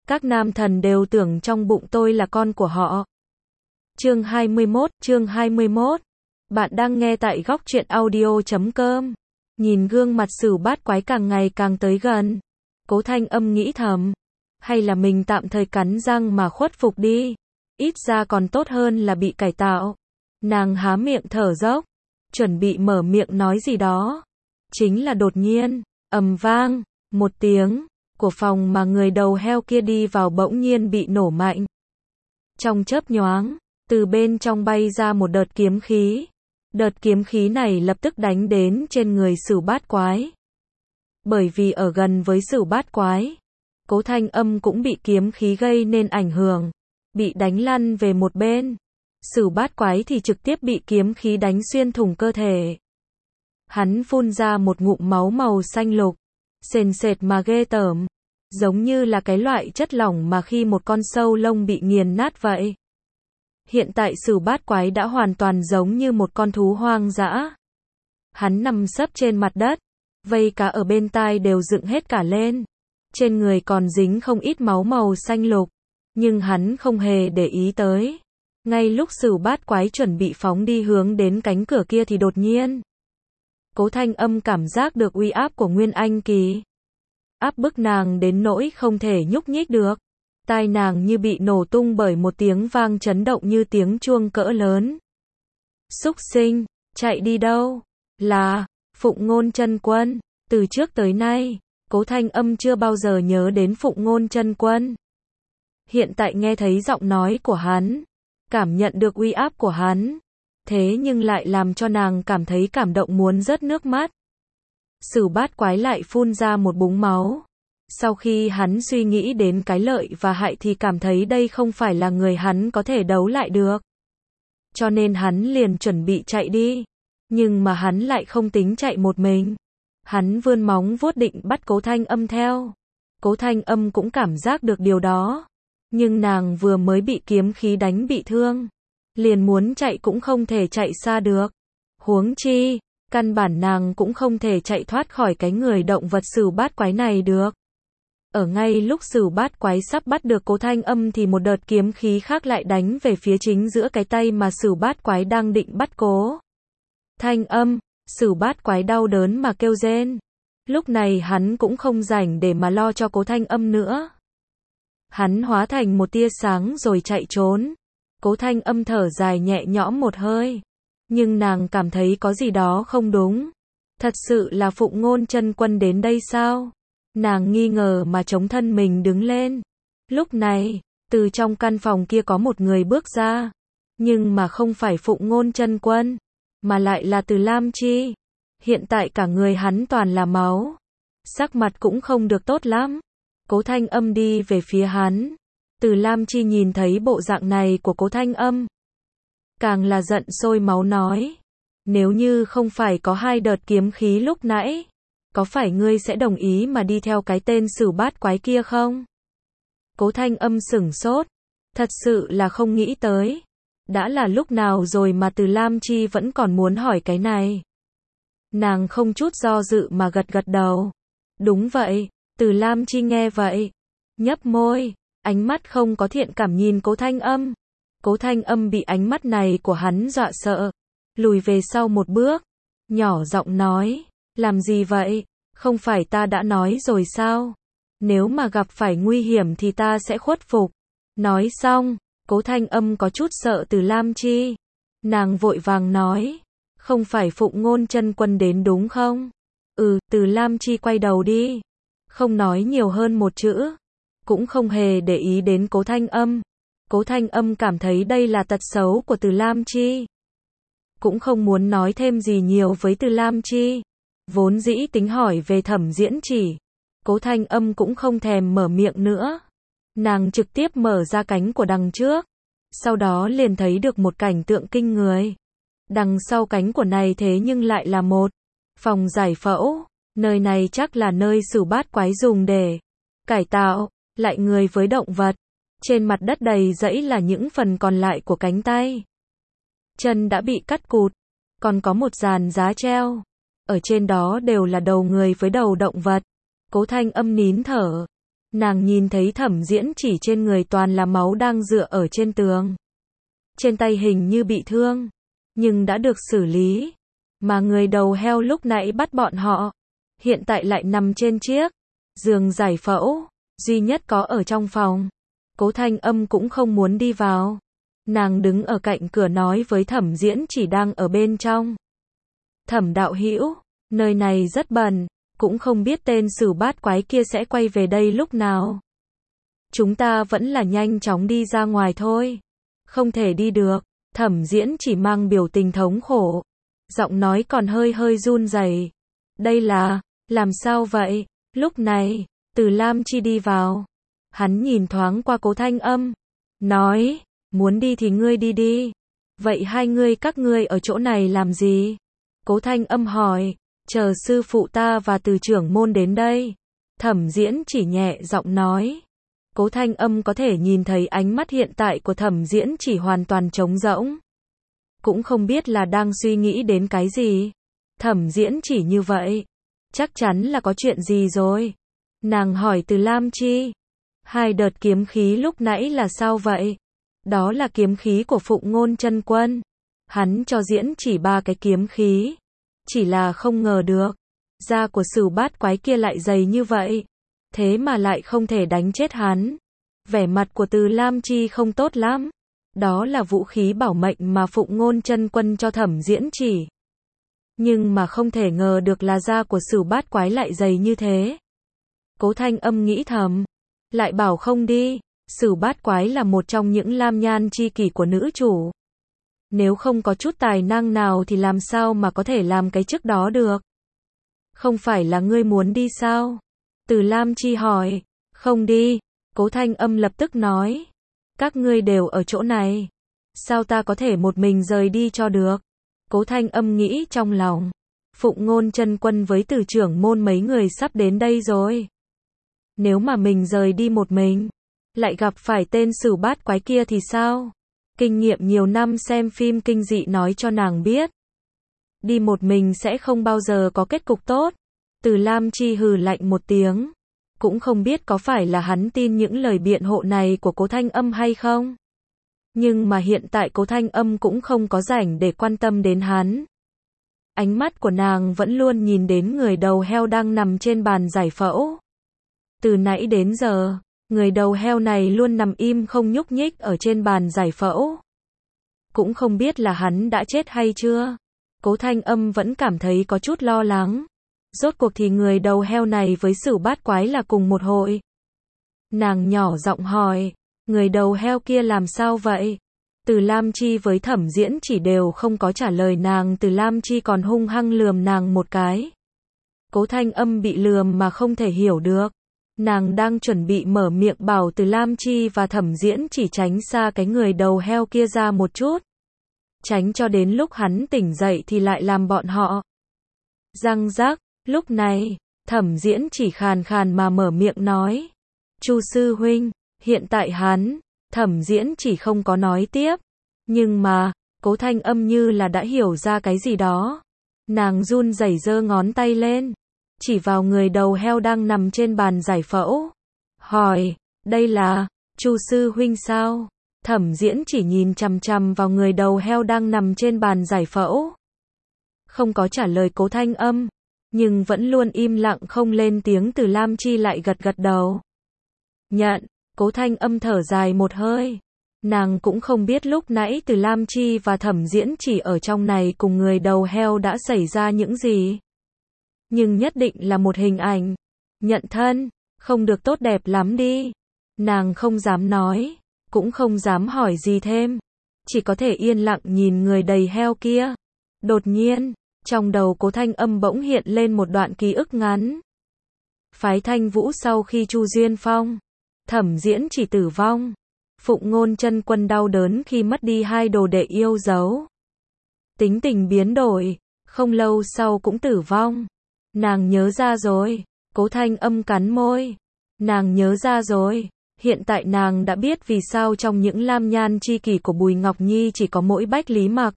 Các nam thần đều tưởng trong bụng tôi là con của họ. Chương 21. Bạn đang nghe tại góc truyện audio.com. Nhìn gương mặt Sửu Bát Quái càng ngày càng tới gần, Cố Thanh Âm nghĩ thầm, hay là mình tạm thời cắn răng mà khuất phục đi, ít ra còn tốt hơn là bị cải tạo. Nàng há miệng thở dốc, chuẩn bị mở miệng nói gì đó, chính là đột nhiên, ầm vang, một tiếng, của phòng mà người đầu heo kia đi vào bỗng nhiên bị nổ mạnh. Trong chớp nhoáng, từ bên trong bay ra một đợt kiếm khí. Đợt kiếm khí này lập tức đánh đến trên người Sửu Bát Quái. Bởi vì ở gần với Sửu Bát Quái, Cố Thanh Âm cũng bị kiếm khí gây nên ảnh hưởng, bị đánh lăn về một bên. Sửu Bát Quái thì trực tiếp bị kiếm khí đánh xuyên thủng cơ thể. Hắn phun ra một ngụm máu màu xanh lục, sền sệt mà ghê tởm, giống như là cái loại chất lỏng mà khi một con sâu lông bị nghiền nát vậy. Hiện tại Sửu Bát Quái đã hoàn toàn giống như một con thú hoang dã. Hắn nằm sấp trên mặt đất, vây cá ở bên tai đều dựng hết cả lên. Trên người còn dính không ít máu màu xanh lục, nhưng hắn không hề để ý tới. Ngay lúc Sửu Bát Quái chuẩn bị phóng đi hướng đến cánh cửa kia thì đột nhiên, Cố Thanh Âm cảm giác được uy áp của Nguyên Anh Kỳ. Áp bức nàng đến nỗi không thể nhúc nhích được. Tai nàng như bị nổ tung bởi một tiếng vang chấn động như tiếng chuông cỡ lớn. Súc sinh, chạy đi đâu? Là Phụng Ngôn Chân Quân. Từ trước tới nay, Cố Thanh Âm chưa bao giờ nhớ đến Phụng Ngôn Chân Quân. Hiện tại nghe thấy giọng nói của hắn, cảm nhận được uy áp của hắn, thế nhưng lại làm cho nàng cảm thấy cảm động muốn rớt nước mắt. Sửu Bát Quái lại phun ra một búng máu. Sau khi hắn suy nghĩ đến cái lợi và hại thì cảm thấy đây không phải là người hắn có thể đấu lại được. Cho nên hắn liền chuẩn bị chạy đi. Nhưng mà hắn lại không tính chạy một mình. Hắn vươn móng vuốt định bắt Cố Thanh Âm theo. Cố Thanh Âm cũng cảm giác được điều đó. Nhưng nàng vừa mới bị kiếm khí đánh bị thương. Liền muốn chạy cũng không thể chạy xa được. Huống chi, căn bản nàng cũng không thể chạy thoát khỏi cái người động vật Sửu Bát Quái này được. Ở ngay lúc Sửu Bát Quái sắp bắt được Cố Thanh Âm thì một đợt kiếm khí khác lại đánh về phía chính giữa cái tay mà Sửu Bát Quái đang định bắt Cố Thanh Âm. Sửu Bát Quái đau đớn mà kêu rên. Lúc này hắn cũng không rảnh để mà lo cho Cố Thanh Âm nữa. Hắn hóa thành một tia sáng rồi chạy trốn. Cố Thanh Âm thở dài nhẹ nhõm một hơi. Nhưng nàng cảm thấy có gì đó không đúng. Thật sự là Phụng Ngôn Chân Quân đến đây sao? Nàng nghi ngờ mà chống thân mình đứng lên. Lúc này, từ trong căn phòng kia có một người bước ra. Nhưng mà không phải Phụng Ngôn Chân Quân, mà lại là Từ Lam Chi. Hiện tại cả người hắn toàn là máu. Sắc mặt cũng không được tốt lắm. Cố Thanh Âm đi về phía hắn. Từ Lam Chi nhìn thấy bộ dạng này của Cố Thanh Âm, càng là giận sôi máu nói. Nếu như không phải có hai đợt kiếm khí lúc nãy, có phải ngươi sẽ đồng ý mà đi theo cái tên Sửu Bát Quái kia không? Cố Thanh Âm sửng sốt. Thật sự là không nghĩ tới. Đã là lúc nào rồi mà Từ Lam Chi vẫn còn muốn hỏi cái này. Nàng không chút do dự mà gật gật đầu. Đúng vậy. Từ Lam Chi nghe vậy, nhấp môi, ánh mắt không có thiện cảm nhìn Cố Thanh Âm. Cố Thanh Âm bị ánh mắt này của hắn dọa sợ, lùi về sau một bước, nhỏ giọng nói, làm gì vậy? Không phải ta đã nói rồi sao? Nếu mà gặp phải nguy hiểm thì ta sẽ khuất phục. Nói xong, Cố Thanh Âm có chút sợ Từ Lam Chi. Nàng vội vàng nói, không phải Phụng Ngôn Chân Quân đến đúng không? Từ Lam Chi quay đầu đi, không nói nhiều hơn một chữ, cũng không hề để ý đến Cố Thanh Âm. Cố Thanh Âm cảm thấy đây là tật xấu của Từ Lam Chi. Cũng không muốn nói thêm gì nhiều với Từ Lam Chi. Vốn dĩ tính hỏi về Thẩm Diễn Chỉ. Cố Thanh Âm cũng không thèm mở miệng nữa. Nàng trực tiếp mở ra cánh của đằng trước. Sau đó liền thấy được một cảnh tượng kinh người. Đằng sau cánh của này thế nhưng lại là một phòng giải phẫu. Nơi này chắc là nơi Sửu Bát Quái dùng để cải tạo lại người với động vật. Trên mặt đất đầy rẫy là những phần còn lại của cánh tay. Chân đã bị cắt cụt. Còn có một dàn giá treo. Ở trên đó đều là đầu người với đầu động vật. Cố Thanh Âm nín thở. Nàng nhìn thấy Thẩm Diễn Chỉ trên người toàn là máu đang dựa ở trên tường. Trên tay hình như bị thương, nhưng đã được xử lý. Mà người đầu heo lúc nãy bắt bọn họ, hiện tại lại nằm trên chiếc giường giải phẫu, duy nhất có ở trong phòng. Cố Thanh Âm cũng không muốn đi vào. Nàng đứng ở cạnh cửa nói với Thẩm Diễn Chỉ đang ở bên trong. Thẩm đạo hữu, nơi này rất bẩn, cũng không biết tên Sửu Bát Quái kia sẽ quay về đây lúc nào. Chúng ta vẫn là nhanh chóng đi ra ngoài thôi. Không thể đi được. Thẩm Diễn Chỉ mang biểu tình thống khổ. Giọng nói còn hơi hơi run rẩy. Đây là, làm sao vậy? Lúc này, Từ Lam Chi đi vào. Hắn nhìn thoáng qua Cố Thanh Âm. Nói, muốn đi thì ngươi đi đi. Vậy hai ngươi các ngươi ở chỗ này làm gì? Cố Thanh Âm hỏi, chờ sư phụ ta và Từ trưởng môn đến đây. Thẩm Diễn Chỉ nhẹ giọng nói. Cố Thanh Âm có thể nhìn thấy ánh mắt hiện tại của Thẩm Diễn Chỉ hoàn toàn trống rỗng. Cũng không biết là đang suy nghĩ đến cái gì. Thẩm Diễn Chỉ như vậy, chắc chắn là có chuyện gì rồi. Nàng hỏi Từ Lam Chi, hai đợt kiếm khí lúc nãy là sao vậy? Đó là kiếm khí của Phụng Ngôn Chân Quân. Hắn cho Diễn Chỉ 3 cái kiếm khí. Chỉ là không ngờ được, da của Sửu Bát Quái kia lại dày như vậy. Thế mà lại không thể đánh chết hắn. Vẻ mặt của Từ Lam Chi không tốt lắm. Đó là vũ khí bảo mệnh mà Phụng Ngôn Chân Quân cho Thẩm Diễn Chỉ. Nhưng mà không thể ngờ được là da của Sửu Bát Quái lại dày như thế. Cố Thanh Âm nghĩ thầm, lại bảo không đi. Sửu Bát Quái là một trong những lam nhan chi kỷ của nữ chủ. Nếu không có chút tài năng nào thì làm sao mà có thể làm cái chức đó được? Không phải là ngươi muốn đi sao? Từ Lam Chi hỏi. Không đi. Cố Thanh Âm lập tức nói. Các ngươi đều ở chỗ này. Sao ta có thể một mình rời đi cho được? Cố Thanh Âm nghĩ trong lòng. Phụng Ngôn Chân Quân với Từ trưởng môn mấy người sắp đến đây rồi. Nếu mà mình rời đi một mình, lại gặp phải tên Sửu Bát Quái kia thì sao? Kinh nghiệm nhiều năm xem phim kinh dị nói cho nàng biết. Đi một mình sẽ không bao giờ có kết cục tốt. Từ Lam Chi hừ lạnh một tiếng. Cũng không biết có phải là hắn tin những lời biện hộ này của Cố Thanh Âm hay không. Nhưng mà hiện tại Cố Thanh Âm cũng không có rảnh để quan tâm đến hắn. Ánh mắt của nàng vẫn luôn nhìn đến người đầu heo đang nằm trên bàn giải phẫu. Từ nãy đến giờ, người đầu heo này luôn nằm im không nhúc nhích ở trên bàn giải phẫu. Cũng không biết là hắn đã chết hay chưa. Cố Thanh Âm vẫn cảm thấy có chút lo lắng. Rốt cuộc thì người đầu heo này với Sửu Bát Quái là cùng một hội. Nàng nhỏ giọng hỏi, người đầu heo kia làm sao vậy? Từ Lam Chi với Thẩm Diễn Chỉ đều không có trả lời nàng. Từ Lam Chi còn hung hăng lườm nàng một cái. Cố Thanh Âm bị lườm mà không thể hiểu được. Nàng đang chuẩn bị mở miệng bảo Từ Lam Chi và Thẩm Diễn Chỉ tránh xa cái người đầu heo kia ra một chút. Tránh cho đến lúc hắn tỉnh dậy thì lại làm bọn họ răng rắc. Lúc này, Thẩm Diễn Chỉ khàn khàn mà mở miệng nói. Chu sư huynh, hiện tại hắn, Thẩm Diễn Chỉ không có nói tiếp. Nhưng mà, Cố Thanh Âm như là đã hiểu ra cái gì đó. Nàng run rẩy giơ ngón tay lên. Chỉ vào người đầu heo đang nằm trên bàn giải phẫu. Hỏi, đây là, Chu sư huynh sao? Thẩm Diễn Chỉ nhìn chằm chằm vào người đầu heo đang nằm trên bàn giải phẫu. Không có trả lời Cố Thanh Âm. Nhưng vẫn luôn im lặng không lên tiếng. Từ Lam Chi lại gật gật đầu. Nhận. Cố Thanh Âm thở dài một hơi. Nàng cũng không biết lúc nãy Từ Lam Chi và Thẩm Diễn Chỉ ở trong này cùng người đầu heo đã xảy ra những gì. Nhưng nhất định là một hình ảnh. Nhận thân. Không được tốt đẹp lắm đi. Nàng không dám nói. Cũng không dám hỏi gì thêm. Chỉ có thể yên lặng nhìn người đầy heo kia. Đột nhiên, trong đầu Cố Thanh Âm bỗng hiện lên một đoạn ký ức ngắn. Phái Thanh Vũ sau khi Chu Duyên Phong, Thẩm Diễn Chỉ tử vong. Phụng Ngôn Chân Quân đau đớn khi mất đi hai đồ đệ yêu dấu. Tính tình biến đổi, không lâu sau cũng tử vong. Nàng nhớ ra rồi. Cố Thanh Âm cắn môi. Nàng nhớ ra rồi. Hiện tại nàng đã biết vì sao trong những lam nhan chi kỷ của Bùi Ngọc Nhi chỉ có mỗi Bách Lý Mặc.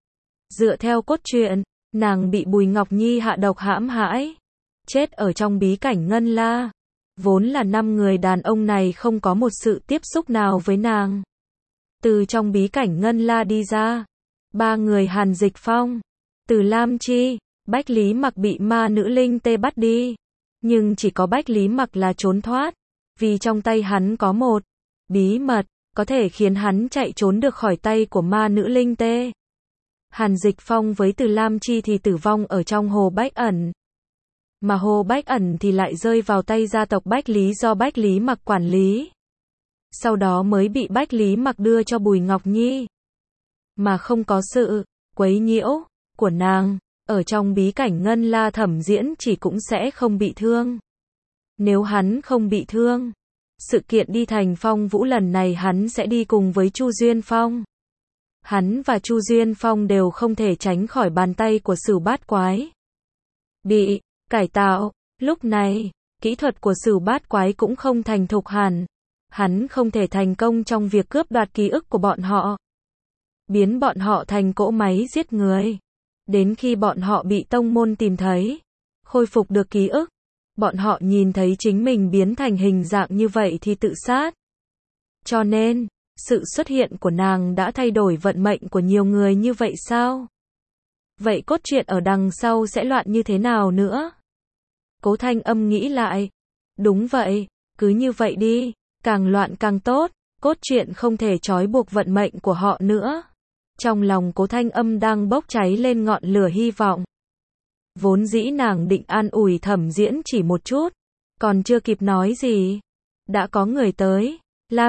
Dựa theo cốt truyện, nàng bị Bùi Ngọc Nhi hạ độc hãm hại, chết ở trong bí cảnh Ngân La. Vốn là 5 người đàn ông này không có một sự tiếp xúc nào với nàng. Từ trong bí cảnh Ngân La đi ra, 3 người Hàn Dịch Phong, Từ Lam Chi, Bách Lý Mặc bị ma nữ linh tê bắt đi. Nhưng chỉ có Bách Lý Mặc là trốn thoát, vì trong tay hắn có một bí mật, có thể khiến hắn chạy trốn được khỏi tay của ma nữ linh tê. Hàn Dịch Phong với Từ Lam Chi thì tử vong ở trong hồ Bách Ẩn. Mà hồ Bách Ẩn thì lại rơi vào tay gia tộc Bách Lý do Bách Lý Mặc quản lý. Sau đó mới bị Bách Lý Mặc đưa cho Bùi Ngọc Nhi. Mà không có sự quấy nhiễu của nàng, ở trong bí cảnh Ngân La Thẩm Diễn chỉ cũng sẽ không bị thương. Nếu hắn không bị thương, sự kiện đi thành Phong Vũ lần này hắn sẽ đi cùng với Chu Duyên Phong. Hắn và Chu Duyên Phong đều không thể tránh khỏi bàn tay của Sửu Bát Quái. Bị cải tạo, lúc này, kỹ thuật của Sửu Bát Quái cũng không thành thục hẳn. Hắn không thể thành công trong việc cướp đoạt ký ức của bọn họ. Biến bọn họ thành cỗ máy giết người. Đến khi bọn họ bị tông môn tìm thấy, khôi phục được ký ức, bọn họ nhìn thấy chính mình biến thành hình dạng như vậy thì tự sát. Cho nên, sự xuất hiện của nàng đã thay đổi vận mệnh của nhiều người như vậy sao? Vậy cốt truyện ở đằng sau sẽ loạn như thế nào nữa? Cố Thanh Âm nghĩ lại. Đúng vậy, cứ như vậy đi, càng loạn càng tốt, cốt truyện không thể trói buộc vận mệnh của họ nữa. Trong lòng Cố Thanh Âm đang bốc cháy lên ngọn lửa hy vọng. Vốn dĩ nàng định an ủi Thẩm Diễn chỉ một chút, còn chưa kịp nói gì, đã có người tới.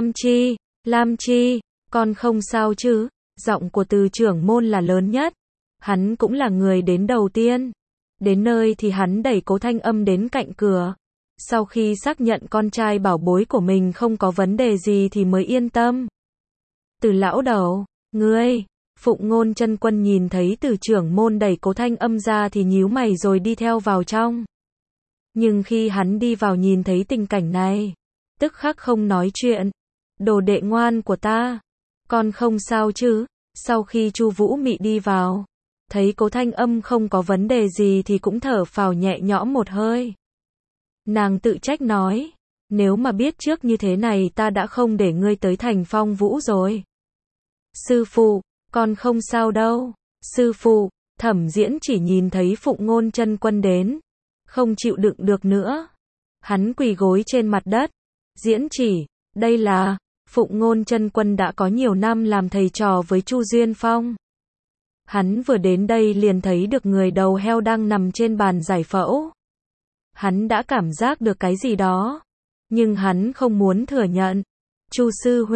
Lam Chi, con không sao chứ? Giọng của Từ trưởng môn là lớn nhất. Hắn cũng là người đến đầu tiên. Đến nơi thì hắn đẩy Cố Thanh Âm đến cạnh cửa. Sau khi xác nhận con trai bảo bối của mình không có vấn đề gì thì mới yên tâm. Từ lão đầu, ngươi. Phụng Ngôn Chân Quân nhìn thấy Từ trưởng môn đẩy Cố Thanh Âm ra thì nhíu mày rồi đi theo vào trong. Nhưng khi hắn đi vào nhìn thấy tình cảnh này, tức khắc không nói chuyện. Đồ đệ ngoan của ta, con không sao chứ? Sau khi Chu Vũ Mị đi vào, thấy Cố Thanh Âm không có vấn đề gì thì cũng thở phào nhẹ nhõm một hơi. Nàng tự trách nói, nếu mà biết trước như thế này ta đã không để ngươi tới thành Phong Vũ rồi. Sư phụ, con không sao đâu. Sư phụ, Thẩm Diễn chỉ nhìn thấy Phụng Ngôn Chân Quân đến, không chịu đựng được nữa. Hắn quỳ gối trên mặt đất. Diễn chỉ, đây là, Phụng Ngôn Chân Quân đã có nhiều năm làm thầy trò với Chu Duyên Phong. Hắn vừa đến đây liền thấy được người đầu heo đang nằm trên bàn giải phẫu. Hắn đã cảm giác được cái gì đó, nhưng hắn không muốn thừa nhận. Chu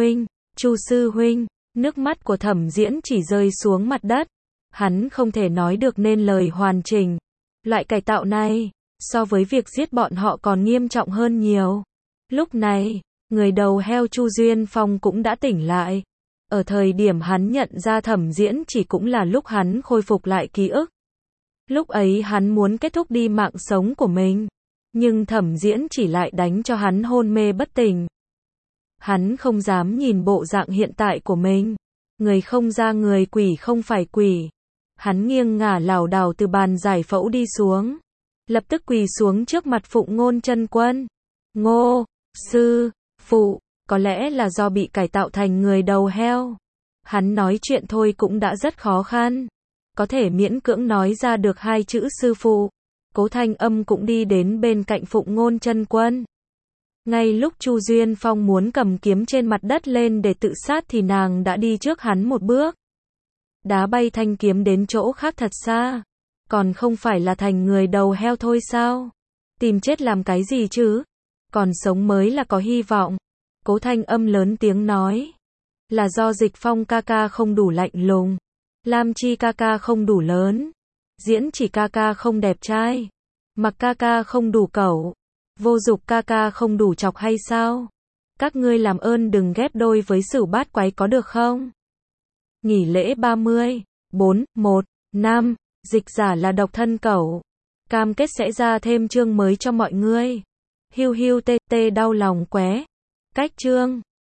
sư huynh, nước mắt của Thẩm Diễn chỉ rơi xuống mặt đất. Hắn không thể nói được nên lời hoàn chỉnh. Loại cải tạo này, so với việc giết bọn họ còn nghiêm trọng hơn nhiều. Lúc này, người đầu heo Chu Duyên Phong cũng đã tỉnh lại. Ở thời điểm hắn nhận ra Thẩm Diễn chỉ cũng là lúc hắn khôi phục lại ký ức. Lúc ấy hắn muốn kết thúc đi mạng sống của mình, nhưng Thẩm Diễn chỉ lại đánh cho hắn hôn mê bất tỉnh. Hắn không dám nhìn bộ dạng hiện tại của mình. Người không ra người, quỷ không phải quỷ. Hắn nghiêng ngả lảo đảo từ bàn giải phẫu đi xuống. Lập tức quỳ xuống trước mặt Phụng Ngôn Chân Quân. Ngô, sư, phụ, có lẽ là do bị cải tạo thành người đầu heo. Hắn nói chuyện thôi cũng đã rất khó khăn. Có thể miễn cưỡng nói ra được 2 chữ sư phụ. Cố Thanh Âm cũng đi đến bên cạnh Phụng Ngôn Chân Quân. Ngay lúc Chu Duyên Phong muốn cầm kiếm trên mặt đất lên để tự sát thì nàng đã đi trước hắn một bước. Đá bay thanh kiếm đến chỗ khác thật xa. Còn không phải là thành người đầu heo thôi sao? Tìm chết làm cái gì chứ? Còn sống mới là có hy vọng. Cố Thanh Âm lớn tiếng nói. Là do Dịch Phong ca ca không đủ lạnh lùng. Lam Chi ca ca không đủ lớn. Diễn chỉ ca ca không đẹp trai. Mặc ca ca không đủ cẩu. Vô Dục ca ca không đủ chọc hay sao? Các ngươi làm ơn đừng ghép đôi với Sửu Bát Quái có được không? Nghỉ lễ 30, 4, 1, 5, dịch giả là độc thân cẩu. Cam kết sẽ ra thêm chương mới cho mọi người. Hiu hiu tê tê đau lòng qué. Cách chương